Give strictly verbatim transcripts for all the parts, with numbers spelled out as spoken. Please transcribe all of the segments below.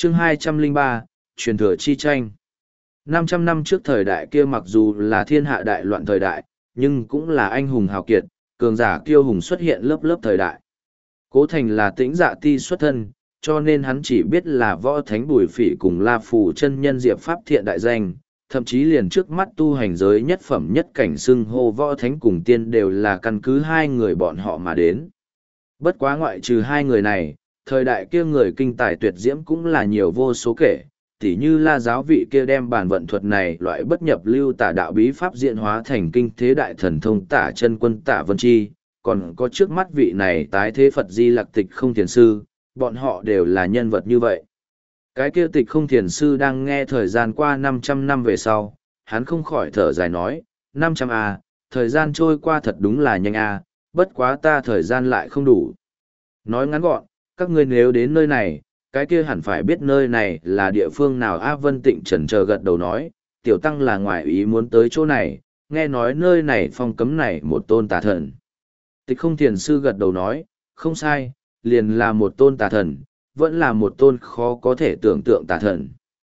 chương hai trăm lẻ ba, truyền thừa chi tranh. năm trăm năm trước thời đại kia mặc dù là thiên hạ đại loạn thời đại, nhưng cũng là anh hùng hào kiệt, cường giả kiêu hùng xuất hiện lớp lớp thời đại. Cố Thành là Tĩnh Dạ Ti xuất thân, cho nên hắn chỉ biết là võ thánh Bùi Phỉ cùng La Phù chân nhân Diệp Pháp Thiện đại danh, thậm chí liền trước mắt tu hành giới nhất phẩm nhất cảnh xưng hô võ thánh cùng tiên đều là căn cứ hai người bọn họ mà đến. Bất quá ngoại trừ hai người này, thời đại kia người kinh tài tuyệt diễm cũng là nhiều vô số kể, tỉ như La giáo vị kia đem bản vận thuật này loại bất nhập lưu tả đạo bí pháp diễn hóa thành kinh thế đại thần thông tả chân quân tả vân chi, còn có trước mắt vị này tái thế Phật Di Lặc Tịch Không Thiền Sư, bọn họ đều là nhân vật như vậy. Cái kia Tịch Không Thiền Sư đang nghe thời gian qua năm trăm năm về sau, hắn không khỏi thở dài nói, năm trăm a, thời gian trôi qua thật đúng là nhanh a, bất quá ta thời gian lại không đủ. Nói ngắn gọn, các ngươi nếu đến nơi này, cái kia hẳn phải biết nơi này là địa phương nào. A Vân Tịnh chần chờ gật đầu nói, tiểu tăng là ngoại ý muốn tới chỗ này, nghe nói nơi này phong cấm này một tôn tà thần. Tịch Không Thiền Sư gật đầu nói, không sai, liền là một tôn tà thần, vẫn là một tôn khó có thể tưởng tượng tà thần.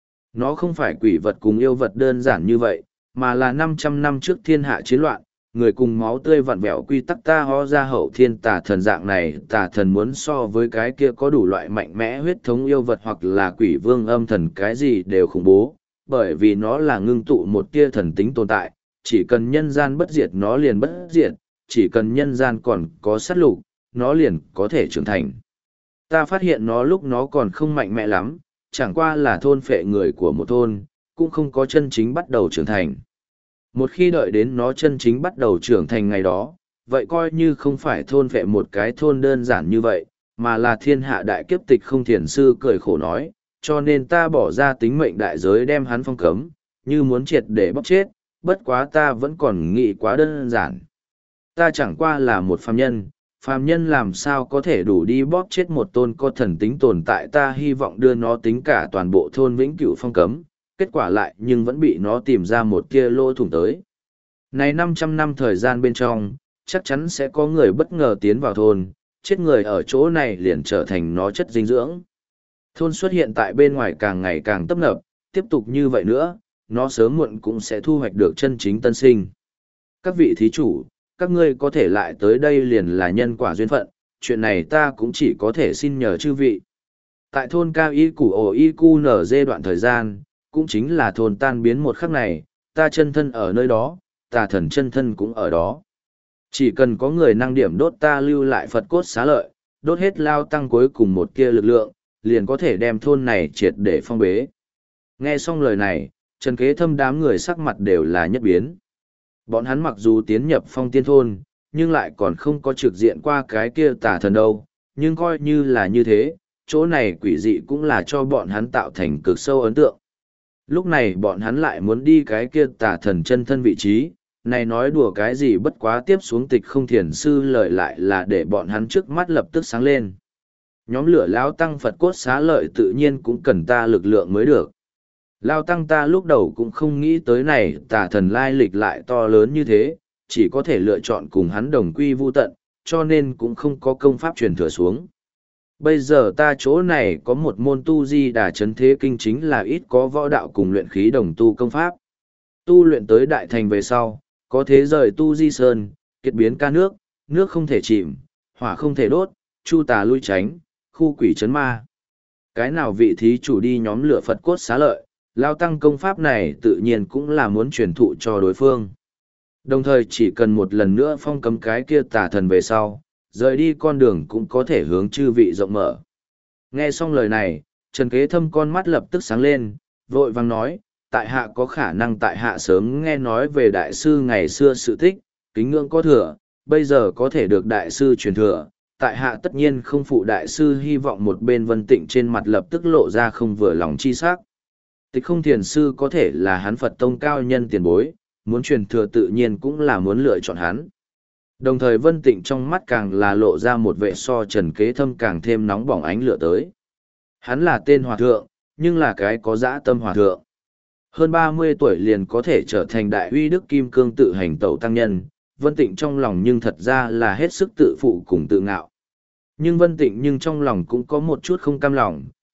Nó không phải quỷ vật cùng yêu vật đơn giản như vậy, mà là năm trăm năm trước thiên hạ chiến loạn, người cùng máu tươi vặn vẹo quy tắc ta ho ra hậu thiên tà thần dạng này. Tà thần muốn so với cái kia có đủ loại mạnh mẽ huyết thống yêu vật hoặc là quỷ vương âm thần cái gì đều khủng bố, bởi vì nó là ngưng tụ một tia thần tính tồn tại, chỉ cần nhân gian bất diệt nó liền bất diệt, chỉ cần nhân gian còn có sát lục, nó liền có thể trưởng thành. Ta phát hiện nó lúc nó còn không mạnh mẽ lắm, chẳng qua là thôn phệ người của một thôn, cũng không có chân chính bắt đầu trưởng thành. Một khi đợi đến nó chân chính bắt đầu trưởng thành ngày đó, vậy coi như không phải thôn phệ một cái thôn đơn giản như vậy, mà là thiên hạ đại kiếp. Tịch Không Thiền Sư cười khổ nói, cho nên ta bỏ ra tính mệnh đại giới đem hắn phong cấm, như muốn triệt để bóc chết, bất quá ta vẫn còn nghĩ quá đơn giản. Ta chẳng qua là một phàm nhân, phàm nhân làm sao có thể đủ đi bóp chết một tôn có thần tính tồn tại. Ta hy vọng đưa nó tính cả toàn bộ thôn vĩnh cửu phong cấm, kết quả lại nhưng vẫn bị nó tìm ra một kia lỗ thủng tới. Này năm trăm năm thời gian bên trong, chắc chắn sẽ có người bất ngờ tiến vào thôn, chết người ở chỗ này liền trở thành nó chất dinh dưỡng. Thôn xuất hiện tại bên ngoài càng ngày càng tấp nập, tiếp tục như vậy nữa, nó sớm muộn cũng sẽ thu hoạch được chân chính tân sinh. Các vị thí chủ, các ngươi có thể lại tới đây liền là nhân quả duyên phận, chuyện này ta cũng chỉ có thể xin nhờ chư vị. Tại thôn Cao Y Củ Ổ Y Cu Nở Dê đoạn thời gian, cũng chính là thôn tan biến một khắc này, ta chân thân ở nơi đó, tà thần chân thân cũng ở đó. Chỉ cần có người năng điểm đốt ta lưu lại Phật cốt xá lợi, đốt hết lao tăng cuối cùng một kia lực lượng, liền có thể đem thôn này triệt để phong bế. Nghe xong lời này, Trần Kế Thâm đám người sắc mặt đều là nhất biến. Bọn hắn mặc dù tiến nhập phong tiên thôn, nhưng lại còn không có trực diện qua cái kia tà thần đâu, nhưng coi như là như thế, chỗ này quỷ dị cũng là cho bọn hắn tạo thành cực sâu ấn tượng. Lúc này bọn hắn lại muốn đi cái kia tà thần chân thân vị trí, này nói đùa cái gì. Bất quá tiếp xuống Tịch Không Thiền Sư lời lại là để bọn hắn trước mắt lập tức sáng lên. Nhóm lửa Lão Tăng Phật cốt xá lợi tự nhiên cũng cần ta lực lượng mới được. Lão Tăng ta lúc đầu cũng không nghĩ tới này tà thần lai lịch lại to lớn như thế, chỉ có thể lựa chọn cùng hắn đồng quy vu tận, cho nên cũng không có công pháp truyền thừa xuống. Bây giờ ta chỗ này có một môn tu di đà chấn thế kinh, chính là ít có võ đạo cùng luyện khí đồng tu công pháp. Tu luyện tới đại thành về sau, có thế rời tu di sơn, kết biến ca nước, nước không thể chìm, hỏa không thể đốt, chu tà lui tránh, khu quỷ chấn ma. Cái nào vị thí chủ đi nhóm lửa Phật cốt xá lợi, Lao Tăng công pháp này tự nhiên cũng là muốn truyền thụ cho đối phương. Đồng thời chỉ cần một lần nữa phong cấm cái kia tà thần về sau, rời đi con đường cũng có thể hướng chư vị rộng mở. Nghe xong lời này, Trần Kế Thâm con mắt lập tức sáng lên, vội vàng nói, tại hạ có khả năng tại hạ sớm nghe nói về đại sư ngày xưa sự tích, kính ngưỡng có thừa, bây giờ có thể được đại sư truyền thừa, tại hạ tất nhiên không phụ đại sư hy vọng. Một bên Vân Tịnh trên mặt lập tức lộ ra không vừa lòng chi sắc. Tịch Không Thiền Sư có thể là hắn Phật tông cao nhân tiền bối, muốn truyền thừa tự nhiên cũng là muốn lựa chọn hắn. Đồng thời Vân Tịnh trong mắt càng là lộ ra một vẻ so Trần Kế Thâm càng thêm nóng bỏng ánh lửa tới. Hắn là tên hòa thượng, nhưng là cái có dã tâm hòa thượng. Hơn ba mươi tuổi liền có thể trở thành đại uy đức kim cương tự hành tẩu tăng nhân, Vân Tịnh trong lòng nhưng thật ra là hết sức tự phụ cùng tự ngạo. Nhưng Vân Tịnh nhưng trong lòng cũng có một chút không cam lòng,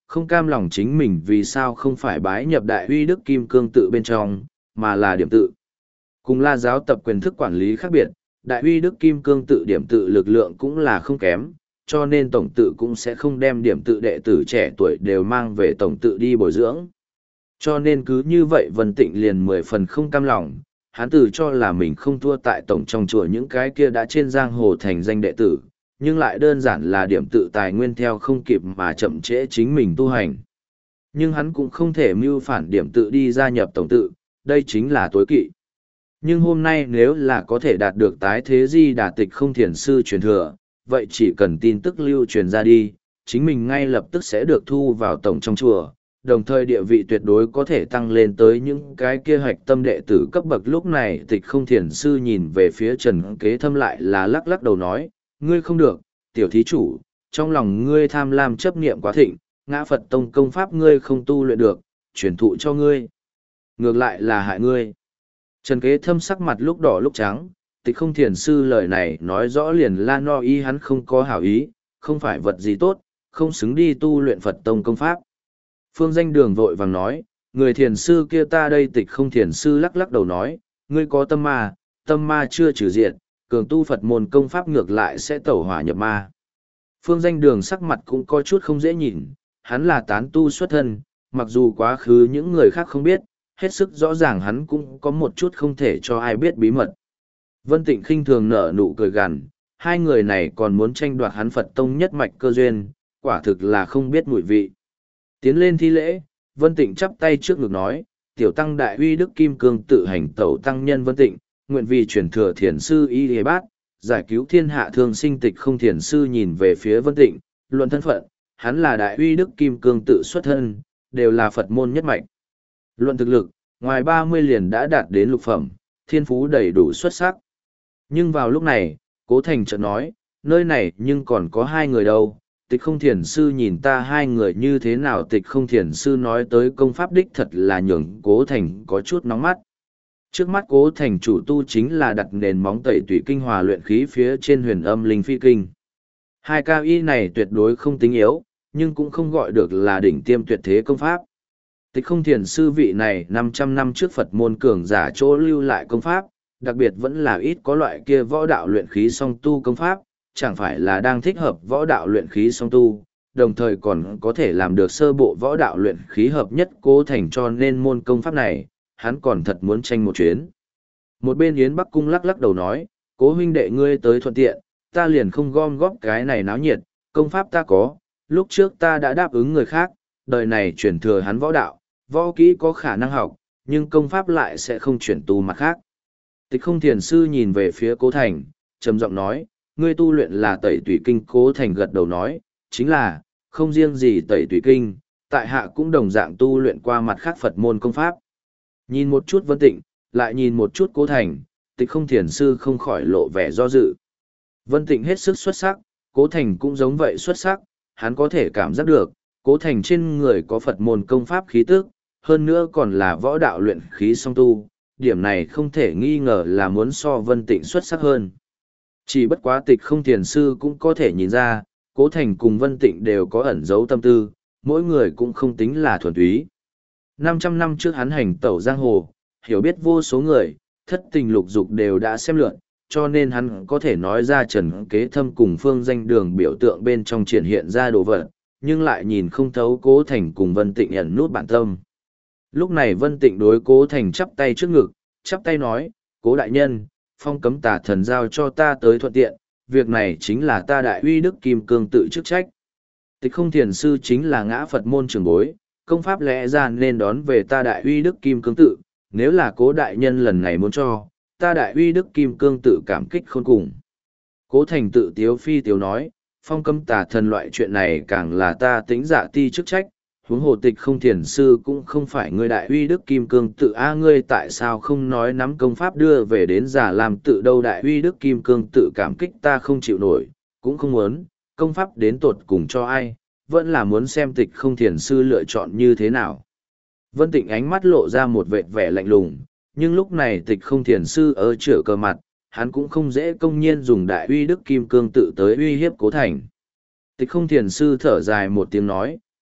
không cam lòng chính mình vì sao không phải bái nhập đại uy đức kim cương tự bên trong, mà là điểm tự. Cùng La giáo tập quyền thức quản lý khác biệt, đại uy đức kim cương tự điểm tự lực lượng cũng là không kém, cho nên tổng tự cũng sẽ không đem điểm tự đệ tử trẻ tuổi đều mang về tổng tự đi bồi dưỡng. Cho nên cứ như vậy Vân Tịnh liền mười phần không cam lòng, hắn tự cho là mình không thua tại tổng trong chùa những cái kia đã trên giang hồ thành danh đệ tử, nhưng lại đơn giản là điểm tự tài nguyên theo không kịp mà chậm trễ chính mình tu hành. Nhưng hắn cũng không thể mưu phản điểm tự đi gia nhập tổng tự, đây chính là tối kỵ. Nhưng hôm nay nếu là có thể đạt được tái thế di đà tịch không thiền sư truyền thừa, vậy chỉ cần tin tức lưu truyền ra đi, chính mình ngay lập tức sẽ được thu vào tổng trong chùa, đồng thời địa vị tuyệt đối có thể tăng lên tới những cái kia hạch tâm đệ tử cấp bậc. Lúc này tịch không thiền sư nhìn về phía Trần Kế Thâm lại là lắc lắc đầu nói, ngươi không được, tiểu thí chủ, trong lòng ngươi tham lam chấp niệm quá thịnh, ngã Phật tông công pháp ngươi không tu luyện được, truyền thụ cho ngươi. Ngược lại là hại ngươi. Trần Kế Thâm sắc mặt lúc đỏ lúc trắng, tịch không thiền sư lời này nói rõ liền la no ý hắn không có hảo ý, không phải vật gì tốt, không xứng đi tu luyện Phật tông công pháp. Phương Danh Đường vội vàng nói, người thiền sư kia ta đây tịch không thiền sư lắc lắc đầu nói, ngươi có tâm ma, tâm ma chưa trừ diệt, cường tu Phật môn công pháp ngược lại sẽ tẩu hỏa nhập ma. Phương Danh Đường sắc mặt cũng có chút không dễ nhìn, hắn là tán tu xuất thân, mặc dù quá khứ những người khác không biết, hết sức rõ ràng hắn cũng có một chút không thể cho ai biết bí mật. Vân Tịnh khinh thường nở nụ cười gằn, hai người này còn muốn tranh đoạt hắn Phật tông nhất mạch cơ duyên, quả thực là không biết mùi vị. Tiến lên thi lễ, Vân Tịnh chắp tay trước ngực nói, tiểu tăng đại uy đức kim cương tự hành tẩu tăng nhân Vân Tịnh, nguyện vì truyền thừa thiền sư y hề bát, giải cứu thiên hạ thương sinh. Tịch không thiền sư nhìn về phía Vân Tịnh, luận thân phận, hắn là đại uy đức kim cương tự xuất thân, đều là Phật môn nhất mạch. Luận thực lực, ngoài ba mươi liền đã đạt đến lục phẩm, thiên phú đầy đủ xuất sắc. Nhưng vào lúc này, Cố Thành chợt nói, nơi này nhưng còn có hai người đâu, tịch không thiền sư nhìn ta hai người như thế nào. Tịch không thiền sư nói tới công pháp đích thật là nhường Cố Thành có chút nóng mắt. Trước mắt Cố Thành chủ tu chính là đặt nền móng tẩy tủy kinh hòa luyện khí phía trên huyền âm linh phi kinh. Hai cao y này tuyệt đối không tính yếu, nhưng cũng không gọi được là đỉnh tiêm tuyệt thế công pháp. Tịch không thiền sư vị này năm trăm năm trước Phật môn cường giả chỗ lưu lại công pháp, đặc biệt vẫn là ít có loại kia võ đạo luyện khí song tu công pháp, chẳng phải là đang thích hợp võ đạo luyện khí song tu, đồng thời còn có thể làm được sơ bộ võ đạo luyện khí hợp nhất. Cố Thành cho nên môn công pháp này, hắn còn thật muốn tranh một chuyến. Một bên Yến Bắc Cung lắc lắc đầu nói, Cố huynh đệ ngươi tới thuận tiện, ta liền không gom góp cái này náo nhiệt, công pháp ta có, lúc trước ta đã đáp ứng người khác, đời này chuyển thừa hắn võ đạo, võ kỹ có khả năng học, nhưng công pháp lại sẽ không chuyển tu mặt khác. Tịch không thiền sư nhìn về phía Cố Thành, trầm giọng nói, ngươi tu luyện là tẩy tủy kinh. Cố Thành gật đầu nói, chính là, không riêng gì tẩy tủy kinh, tại hạ cũng đồng dạng tu luyện qua mặt khác Phật môn công pháp. Nhìn một chút Vân Tịnh, lại nhìn một chút Cố Thành, tịch không thiền sư không khỏi lộ vẻ do dự. Vân Tịnh hết sức xuất sắc, Cố Thành cũng giống vậy xuất sắc, hắn có thể cảm giác được, Cố Thành trên người có Phật môn công pháp khí tức, hơn nữa còn là võ đạo luyện khí song tu, điểm này không thể nghi ngờ là muốn so Vân Tịnh xuất sắc hơn. Chỉ bất quá tịch không thiền sư cũng có thể nhìn ra, Cố Thành cùng Vân Tịnh đều có ẩn giấu tâm tư, mỗi người cũng không tính là thuần túy. năm trăm năm trước hắn hành tẩu giang hồ, hiểu biết vô số người, thất tình lục dục đều đã xem lượn, cho nên hắn có thể nói ra Trần Kế Thâm cùng Phương Danh Đường biểu tượng bên trong triển hiện ra đồ vật, nhưng lại nhìn không thấu Cố Thành cùng Vân Tịnh ẩn nút bản tâm. Lúc này Vân Tịnh đối Cố Thành chắp tay trước ngực, chắp tay nói, Cố đại nhân, phong cấm tà thần giao cho ta tới thuận tiện, việc này chính là ta đại uy đức kim cương tự chức trách. Tịch không thiền sư chính là ngã Phật môn trưởng bối, công pháp lẽ ra nên đón về ta đại uy đức kim cương tự, nếu là Cố đại nhân lần này muốn cho, ta đại uy đức kim cương tự cảm kích khôn cùng. Cố Thành tự tiếu phi tiếu nói, phong cấm tà thần loại chuyện này càng là ta tính dạ ti chức trách, huống hồ tịch không thiền sư cũng không phải người đại uy đức kim cương tự. A ngươi tại sao không nói nắm công pháp đưa về đến giả làm tự đâu? Đại uy đức kim cương tự cảm kích ta không chịu nổi, cũng không muốn, công pháp đến tột cùng cho ai, vẫn là muốn xem tịch không thiền sư lựa chọn như thế nào. Vân Tịnh ánh mắt lộ ra một vệt vẻ lạnh lùng, nhưng lúc này tịch không thiền sư ở chữa cơ mặt, hắn cũng không dễ công nhiên dùng đại uy đức kim cương tự tới uy hiếp Cố Thành. Tịch không thiền sư thở dài một tiếng nói,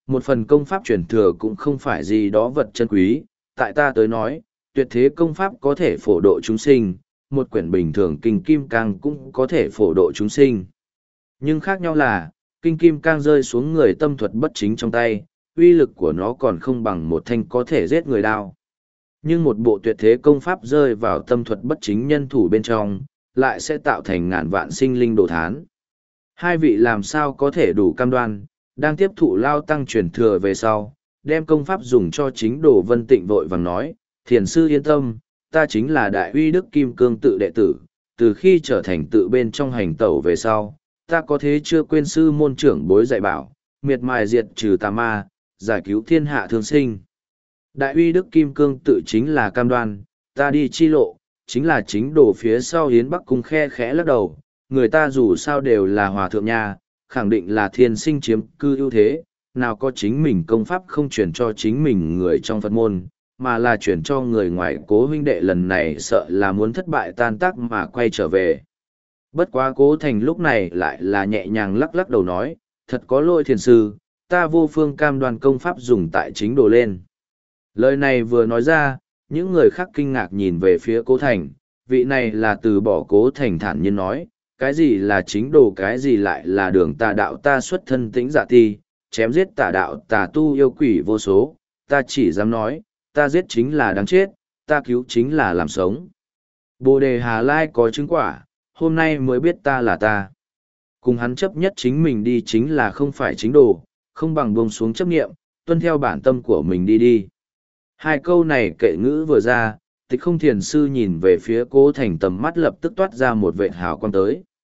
một phần công pháp truyền thừa cũng không phải gì đó vật chân quý, tại ta tới nói, tuyệt thế công pháp có thể phổ độ chúng sinh, một quyển bình thường kinh kim cang cũng có thể phổ độ chúng sinh. Nhưng khác nhau là, kinh kim cang rơi xuống người tâm thuật bất chính trong tay, uy lực của nó còn không bằng một thanh có thể giết người đao. Nhưng một bộ tuyệt thế công pháp rơi vào tâm thuật bất chính nhân thủ bên trong, lại sẽ tạo thành ngàn vạn sinh linh đồ thán. Hai vị làm sao có thể đủ cam đoan, đang tiếp thụ lao tăng truyền thừa về sau, đem công pháp dùng cho chính đồ Vân Tịnh vội vàng nói, thiền sư yên tâm, ta chính là đại uy đức kim cương tự đệ tử, từ khi trở thành tự bên trong hành tẩu về sau, ta có thế chưa quên sư môn trưởng bối dạy bảo, miệt mài diệt trừ tà ma, giải cứu thiên hạ thương sinh. Đại uy đức kim cương tự chính là cam đoan, ta đi chi lộ, chính là chính đồ phía sau hiến bắc cung khe khẽ lắc đầu, người ta dù sao đều là hòa thượng nha, khẳng định là thiên sinh chiếm cư ưu thế, nào có chính mình công pháp không truyền cho chính mình người trong Phật môn, mà là chuyển cho người ngoài. Cố huynh đệ lần này sợ là muốn thất bại tan tác mà quay trở về. Bất quá Cố Thành lúc này lại là nhẹ nhàng lắc lắc đầu nói, thật có lỗi thiền sư, ta vô phương cam đoan công pháp dùng tại chính đồ lên. Lời này vừa nói ra, những người khác kinh ngạc nhìn về phía Cố Thành, vị này là từ bỏ Cố Thành thản nhiên nói, cái gì là chính đồ, cái gì lại là đường tà đạo, ta xuất thân tĩnh dạ ti, chém giết tà đạo tà tu yêu quỷ vô số, ta chỉ dám nói, ta giết chính là đáng chết, ta cứu chính là làm sống. Bồ đề Hà Lai có chứng quả, hôm nay mới biết ta là ta. Cùng hắn chấp nhất chính mình đi chính là không phải chính đồ, không bằng buông xuống chấp nghiệm, tuân theo bản tâm của mình đi đi. Hai câu này kệ ngữ vừa ra, Tịch Không Thiền sư nhìn về phía Cố Thành, tầm mắt lập tức toát ra một vệt hào quang tới.